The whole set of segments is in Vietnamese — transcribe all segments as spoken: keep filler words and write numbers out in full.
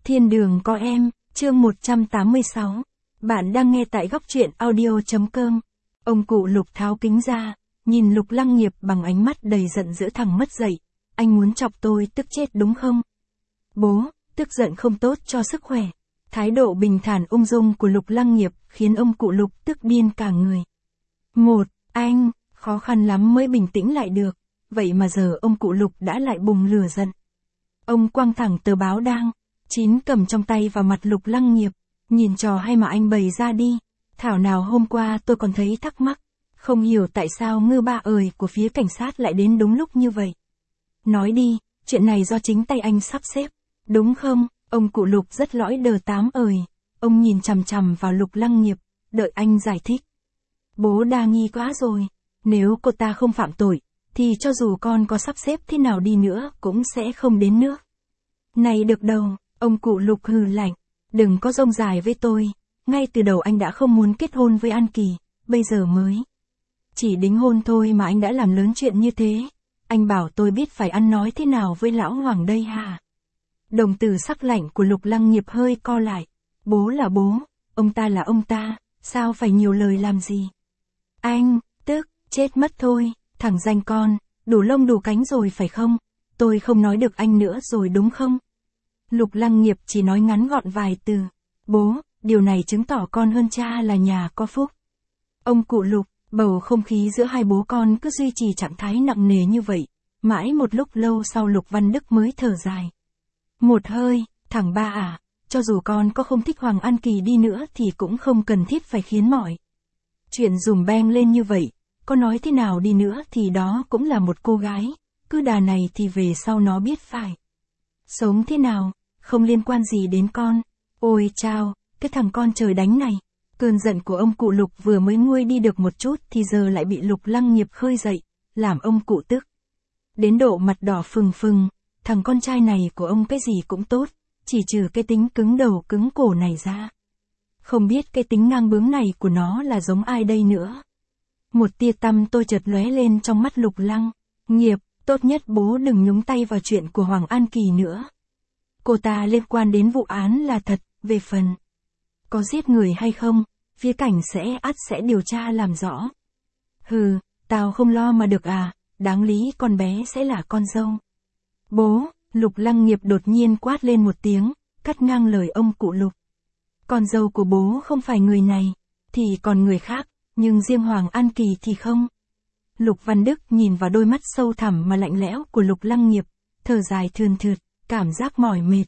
Thiên đường có em, chương một trăm tám mươi sáu. Bạn đang nghe tại góc truyện audio.com. Ông cụ Lục tháo kính ra, nhìn Lục Lăng Nghiệp bằng ánh mắt đầy giận dữ thẳng mất dậy. Anh muốn chọc tôi tức chết đúng không? Bố, tức giận không tốt cho sức khỏe. Thái độ bình thản ung dung của Lục Lăng Nghiệp khiến ông cụ Lục tức điên cả người. Một, anh, khó khăn lắm mới bình tĩnh lại được. Vậy mà giờ ông cụ Lục đã lại bùng lửa giận. Ông quăng thẳng tờ báo đang chín cầm trong tay vào mặt Lục Lăng Nghiệp. Nhìn trò hay mà anh bày ra đi. Thảo nào hôm qua tôi còn thấy thắc mắc. Không hiểu tại sao ngư ba ời của phía cảnh sát lại đến đúng lúc như vậy. Nói đi, chuyện này do chính tay anh sắp xếp. Đúng không? Ông cụ Lục rất lõi đờ tám ời. Ông nhìn chằm chằm vào Lục Lăng Nghiệp, đợi anh giải thích. Bố đa nghi quá rồi. Nếu cô ta không phạm tội, thì cho dù con có sắp xếp thế nào đi nữa cũng sẽ không đến nước. Này được đâu, ông cụ Lục hừ lạnh. Đừng có rông dài với tôi. Ngay từ đầu anh đã không muốn kết hôn với An Kỳ, bây giờ mới. Chỉ đính hôn thôi mà anh đã làm lớn chuyện như thế. Anh bảo tôi biết phải ăn nói thế nào với lão hoàng đây hả? Đồng tử sắc lạnh của Lục Lăng Nghiệp hơi co lại. Bố là bố, ông ta là ông ta, sao phải nhiều lời làm gì? Anh, tức, chết mất thôi, thằng danh con, đủ lông đủ cánh rồi phải không? Tôi không nói được anh nữa rồi đúng không? Lục Lăng Nghiệp chỉ nói ngắn gọn vài từ. Bố, điều này chứng tỏ con hơn cha là nhà có phúc. Ông cụ Lục, bầu không khí giữa hai bố con cứ duy trì trạng thái nặng nề như vậy. Mãi một lúc lâu sau Lục Văn Đức mới thở dài. Một hơi, thằng ba à, cho dù con có không thích Hoàng An Kỳ đi nữa thì cũng không cần thiết phải khiến mỏi. Chuyện dùm beng lên như vậy, có nói thế nào đi nữa thì đó cũng là một cô gái, cứ đà này thì về sau nó biết phải. Sống thế nào, không liên quan gì đến con. Ôi chao, cái thằng con trời đánh này. Cơn giận của ông cụ Lục vừa mới nguôi đi được một chút thì giờ lại bị Lục Lăng Nghiệp khơi dậy, làm ông cụ tức. Đến độ mặt đỏ phừng phừng, thằng con trai này của ông cái gì cũng tốt, chỉ trừ cái tính cứng đầu cứng cổ này ra. Không biết cái tính ngang bướng này của nó là giống ai đây nữa. Một tia tăm tôi chợt lóe lên trong mắt Lục Lăng Nghiệp, tốt nhất bố đừng nhúng tay vào chuyện của Hoàng An Kỳ nữa. Cô ta liên quan đến vụ án là thật, về phần có giết người hay không, phía cảnh sẽ ắt sẽ điều tra làm rõ. Hừ, tao không lo mà được à, đáng lý con bé sẽ là con dâu. Bố, Lục Lăng Nghiệp đột nhiên quát lên một tiếng, cắt ngang lời ông cụ Lục. Con dâu của bố không phải người này, thì còn người khác, nhưng riêng Hoàng An Kỳ thì không. Lục Văn Đức nhìn vào đôi mắt sâu thẳm mà lạnh lẽo của Lục Lăng Nghiệp, thở dài thườn thượt, cảm giác mỏi mệt.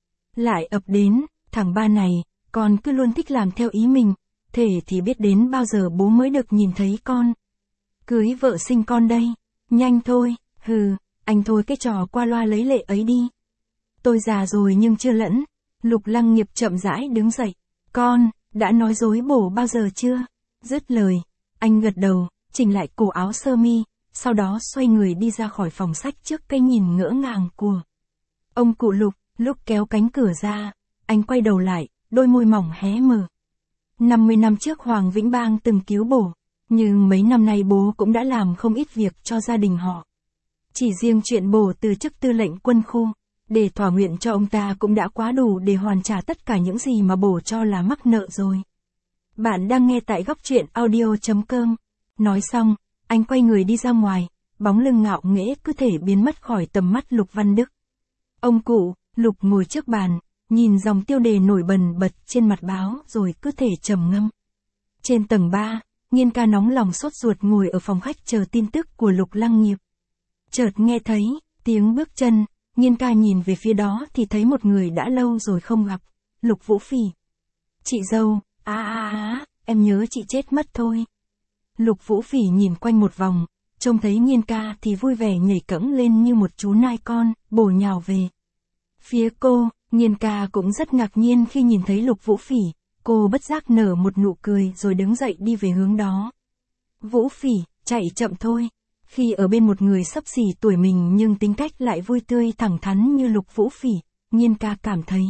Lại ập đến, thằng ba này, con cứ luôn thích làm theo ý mình, thể thì biết đến bao giờ bố mới được nhìn thấy con. Cưới vợ sinh con đây, nhanh thôi, hừ, anh thôi cái trò qua loa lấy lệ ấy đi. Tôi già rồi nhưng chưa lẫn. Lục Lăng Nghiệp chậm rãi đứng dậy. Con, đã nói dối bố bao giờ chưa? Dứt lời, anh gật đầu, chỉnh lại cổ áo sơ mi, sau đó xoay người đi ra khỏi phòng sách trước cái nhìn ngỡ ngàng của ông cụ Lục. Lúc kéo cánh cửa ra, anh quay đầu lại, đôi môi mỏng hé mở. năm mươi năm trước Hoàng Vĩnh Bang từng cứu bố, nhưng mấy năm nay bố cũng đã làm không ít việc cho gia đình họ. Chỉ riêng chuyện bố từ chức tư lệnh quân khu, để thỏa nguyện cho ông ta cũng đã quá đủ để hoàn trả tất cả những gì mà bố cho là mắc nợ rồi. Bạn đang nghe tại góc truyện audio.com. Nói xong, anh quay người đi ra ngoài, bóng lưng ngạo nghễ cứ thể biến mất khỏi tầm mắt Lục Văn Đức. Ông cụ Lục ngồi trước bàn, nhìn dòng tiêu đề nổi bần bật trên mặt báo rồi cứ thể trầm ngâm. Trên tầng ba, Nghiên Ca nóng lòng sốt ruột ngồi ở phòng khách chờ tin tức của Lục Lăng Nghiệp. Chợt nghe thấy tiếng bước chân, Nghiên Ca nhìn về phía đó thì thấy một người đã lâu rồi không gặp, Lục Vũ Phỉ. Chị dâu, á á á, em nhớ chị chết mất thôi. Lục Vũ Phỉ nhìn quanh một vòng, trông thấy Nghiên Ca thì vui vẻ nhảy cẫng lên như một chú nai con, bổ nhào về phía cô. Nghiên Ca cũng rất ngạc nhiên khi nhìn thấy Lục Vũ Phỉ, cô bất giác nở một nụ cười rồi đứng dậy đi về hướng đó. Vũ Phỉ, chạy chậm thôi. Khi ở bên một người xấp xỉ tuổi mình nhưng tính cách lại vui tươi thẳng thắn như Lục Vũ Phỉ, Nghiên Ca cảm thấy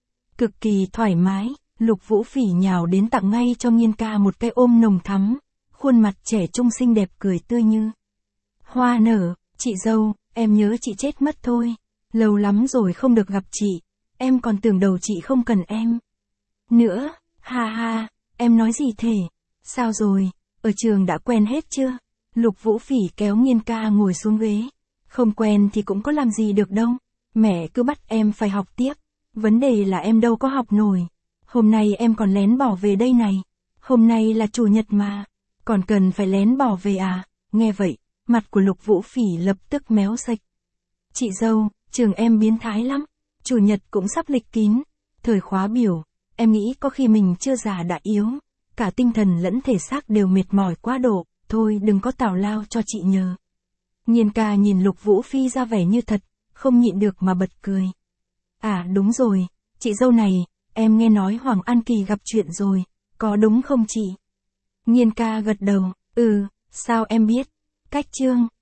cực kỳ thoải mái. Lục Vũ Phỉ nhào đến tặng ngay cho Nghiên Ca một cái ôm nồng thắm, khuôn mặt trẻ trung xinh đẹp cười tươi như hoa nở. Chị dâu, em nhớ chị chết mất thôi. Lâu lắm rồi không được gặp chị. em còn tưởng đầu chị không cần em. Nữa, ha ha, em nói gì thế? Sao rồi, ở trường đã quen hết chưa? Lục Vũ Phỉ kéo Nghiên ca ngồi xuống ghế. Không quen thì cũng có làm gì được đâu. Mẹ cứ bắt em phải học tiếp. Vấn đề là em đâu có học nổi. Hôm nay em còn lén bỏ về đây này. Hôm nay là chủ nhật mà. Còn cần phải lén bỏ về à? Nghe vậy, mặt của Lục Vũ Phỉ lập tức méo sạch. Chị dâu, trường em biến thái lắm. Chủ nhật cũng sắp lịch kín. Thời khóa biểu, em nghĩ có khi mình chưa già đã yếu. Cả tinh thần lẫn thể xác đều mệt mỏi quá độ. Thôi đừng có tào lao cho chị nhờ. Nghiên ca nhìn Lục Vũ Phi ra vẻ như thật, không nhịn được mà bật cười. À đúng rồi, chị dâu này, em nghe nói Hoàng An Kỳ gặp chuyện rồi, có đúng không chị? Nghiên ca gật đầu, ừ, sao em biết? Cách chương,